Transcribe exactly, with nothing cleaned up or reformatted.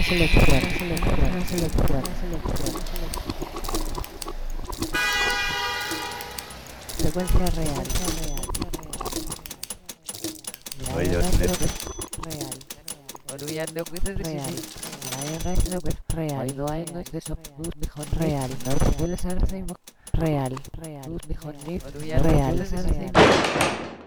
selección, selección, selección, selección. Secuencia real, Oye, real. yo, La R net. es real, Oruyando cuidas de real. sí. La R es real, Oido hay no es de so. Luz mejor real. no. Puedes hacer Real, real. Luz mejor Real. ni. Real. Oruyando Real. cuidas de sí.